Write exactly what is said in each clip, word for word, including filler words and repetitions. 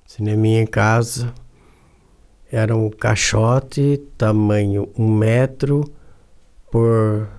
Cineminha em casa. Era um caixote, tamanho um metro por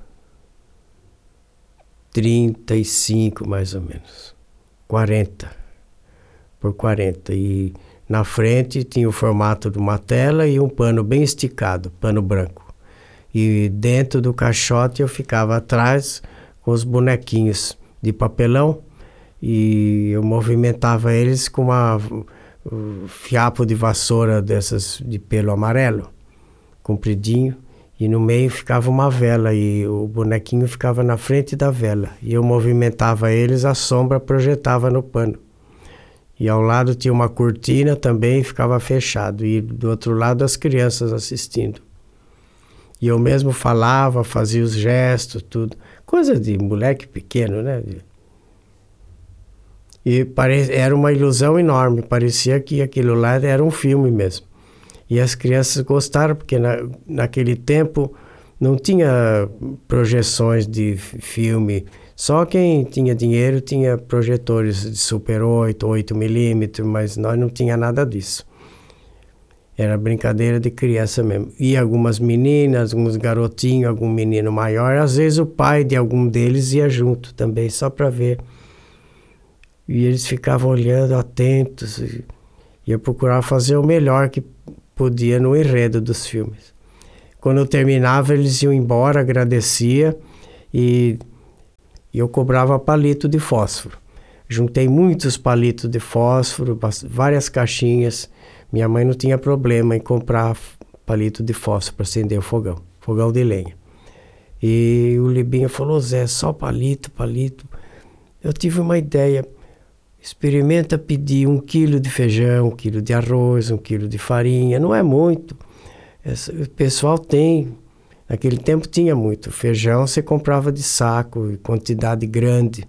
trinta e cinco, mais ou menos. quarenta por quarenta. E na frente tinha o formato de uma tela e um pano bem esticado, pano branco. E dentro do caixote eu ficava atrás com os bonequinhos de papelão e eu movimentava eles com uma um fiapo de vassoura dessas de pelo amarelo, compridinho, e no meio ficava uma vela e o bonequinho ficava na frente da vela e eu movimentava eles, a sombra projetava no pano. E ao lado tinha uma cortina também, ficava fechado, e do outro lado as crianças assistindo. E eu mesmo falava, fazia os gestos, tudo. Coisa de moleque pequeno, né? E pare... era uma ilusão enorme, parecia que aquilo lá era um filme mesmo. E as crianças gostaram, porque na... naquele tempo não tinha projeções de filme. Só quem tinha dinheiro tinha projetores de Super oito, oito milímetros, mas nós não tinha nada disso. Era brincadeira de criança mesmo. E algumas meninas, alguns garotinhos, algum menino maior, às vezes o pai de algum deles ia junto também, só para ver. E eles ficavam olhando, atentos, e eu procurava fazer o melhor que podia no enredo dos filmes. Quando eu terminava, eles iam embora, agradecia, e eu cobrava palito de fósforo. Juntei muitos palitos de fósforo, várias caixinhas. Minha mãe não tinha problema em comprar palito de fósforo para acender o fogão, fogão de lenha. E o Libinho falou, Zé, só palito, palito. Eu tive uma ideia, experimenta pedir um quilo de feijão, um quilo de arroz, um quilo de farinha, não é muito. O pessoal tem, naquele tempo tinha muito. Feijão você comprava de saco, quantidade grande.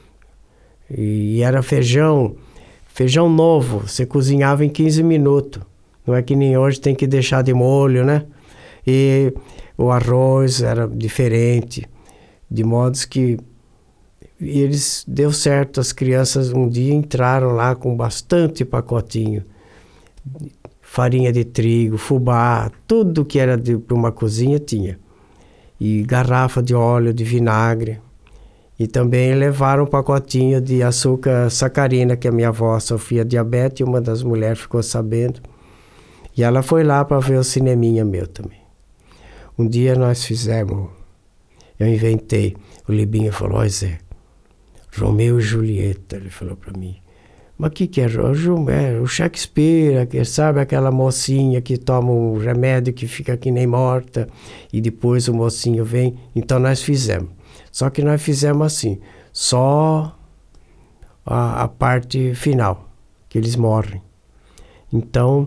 E era feijão... Feijão novo, você cozinhava em quinze minutos. Não é que nem hoje tem que deixar de molho, né? E o arroz era diferente. De modo que e eles deu certo. As crianças um dia entraram lá com bastante pacotinho. Farinha de trigo, fubá, tudo que era para uma cozinha tinha. E garrafa de óleo, de vinagre. E também levaram um pacotinho de açúcar sacarina, que a minha avó sofria diabetes, e uma das mulheres ficou sabendo. E ela foi lá para ver o cineminha meu também. Um dia nós fizemos, eu inventei, o Libinho falou, ó Zé, Romeu e Julieta, ele falou para mim. Mas o que que é? É o Shakespeare, que sabe aquela mocinha que toma um remédio que fica que nem morta, e depois o mocinho vem. Então nós fizemos. Só que nós fizemos assim, só a, a parte final, que eles morrem. Então,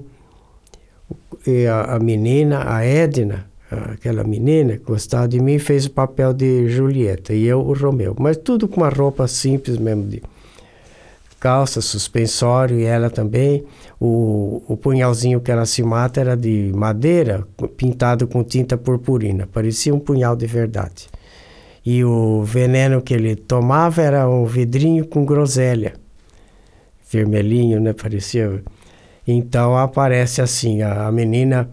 a, a menina, a Edna, aquela menina que gostava de mim, fez o papel de Julieta, e eu o Romeu. Mas tudo com uma roupa simples mesmo, de calça, suspensório, e ela também. O, o punhalzinho que ela se mata era de madeira, pintado com tinta purpurina, parecia um punhal de verdade. E o veneno que ele tomava era um vidrinho com groselha. Vermelhinho, né? Parecia. Então aparece assim, a, a menina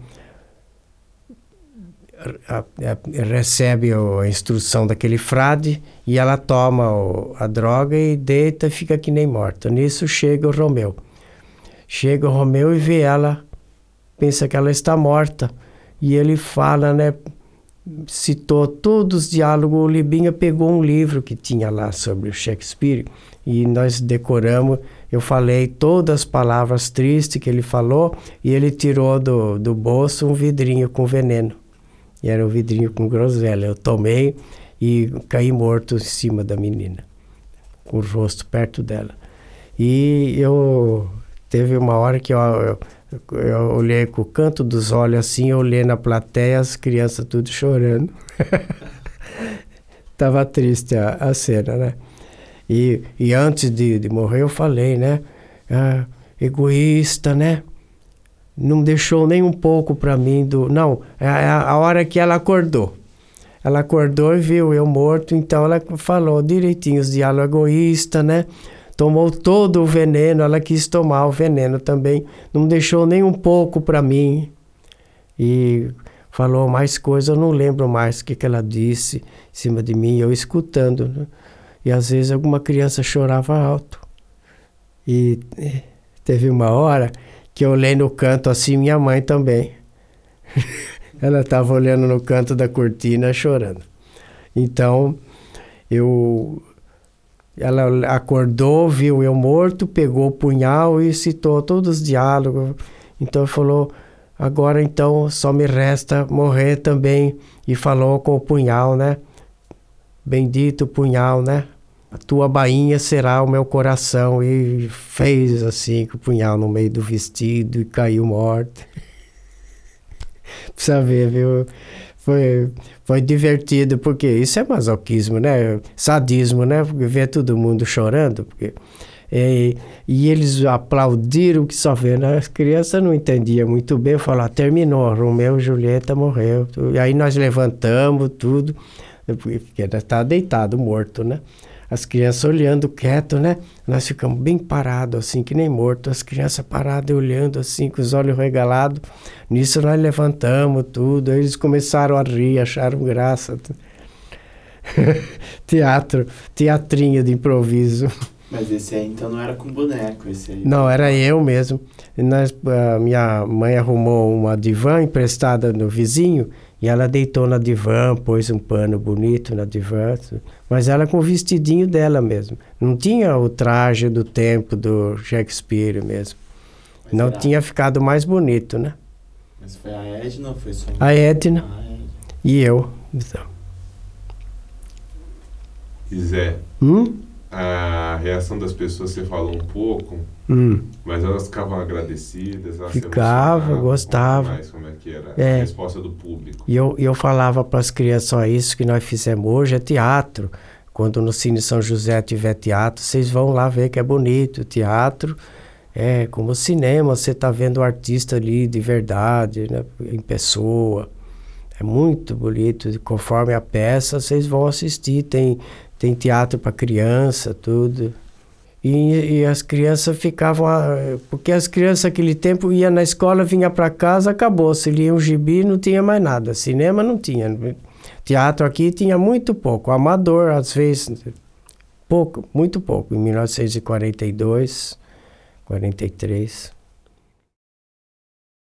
a, a, recebe a instrução daquele frade e ela toma o, a droga e deita e fica que nem morta. Nisso chega o Romeu. Chega o Romeu e vê ela, pensa que ela está morta. E ele fala, né? Citou todos os diálogos. O Libinha pegou um livro que tinha lá sobre o Shakespeare e nós decoramos. Eu falei todas as palavras tristes que ele falou e ele tirou do, do bolso um vidrinho com veneno. E era um vidrinho com groselha. Eu tomei e caí morto em cima da menina, com o rosto perto dela. E eu teve uma hora que eu, eu Eu olhei com o canto dos olhos assim, eu olhei na plateia, as crianças tudo chorando. Tava triste a, a cena, né? E, e antes de, de morrer eu falei, né? Ah, egoísta, né? Não deixou nem um pouco para mim do... Não, é a, a hora que ela acordou. Ela acordou e viu eu morto, então ela falou direitinho os diálogos, egoísta, né? tomou todo o veneno, ela quis tomar o veneno também, não deixou nem um pouco para mim. E falou mais coisa, eu não lembro mais o que, que ela disse em cima de mim, eu escutando, né? E às vezes alguma criança chorava alto. E teve uma hora que eu olhei no canto assim, minha mãe também. Ela estava olhando no canto da cortina chorando. Então, eu... ela acordou, viu eu morto, pegou o punhal e citou todos os diálogos. Então falou, agora então só me resta morrer também. E falou com o punhal, né? Bendito punhal, né? A tua bainha será o meu coração. E fez assim com o punhal no meio do vestido e caiu morto. Precisa ver, viu? Foi, foi divertido, porque isso é masoquismo, né? Sadismo, né? Porque ver todo mundo chorando. Porque, e, e eles aplaudiram que só vendo. As crianças não entendiam muito bem. Falaram, terminou, Romeu e Julieta morreu. E aí nós levantamos tudo, porque estava deitado, morto, né? As crianças olhando quieto, né? Nós ficamos bem parados, assim, que nem morto. As crianças paradas olhando, assim, com os olhos regalados. Nisso nós levantamos tudo. Aí eles começaram a rir, acharam graça. Teatro, teatrinho de improviso. Mas esse aí, então, não era com boneco? Esse aí não, era eu mesmo. E nós, a minha mãe arrumou uma divã emprestada no vizinho. E ela deitou na divã, pôs um pano bonito na divã, mas ela com o vestidinho dela mesmo. Não tinha o traje do tempo do Shakespeare mesmo. Mas não era... tinha ficado mais bonito, né? Mas foi a Edna ou foi só... A Edna. Ah, Edna. E eu. Então. E Zé, hum? a reação das pessoas você falou um pouco, hum. mas elas ficavam agradecidas, elas ficava, gostava. Mais como é que era é. a resposta do público. E eu, eu falava para as crianças, ó, isso que nós fizemos hoje é teatro. Quando no Cine São José tiver teatro, vocês vão lá ver que é bonito. Teatro é como cinema, você está vendo o artista ali de verdade, né, em pessoa. É muito bonito, conforme a peça, vocês vão assistir, tem... Tem teatro para criança, tudo. E, e as crianças ficavam... Porque as crianças naquele tempo iam na escola, vinha para casa, acabou. Se lia um gibi, não tinha mais nada. Cinema não tinha. Teatro aqui tinha muito pouco. Amador, às vezes, pouco, muito pouco. Em mil novecentos e quarenta e dois, quarenta e três.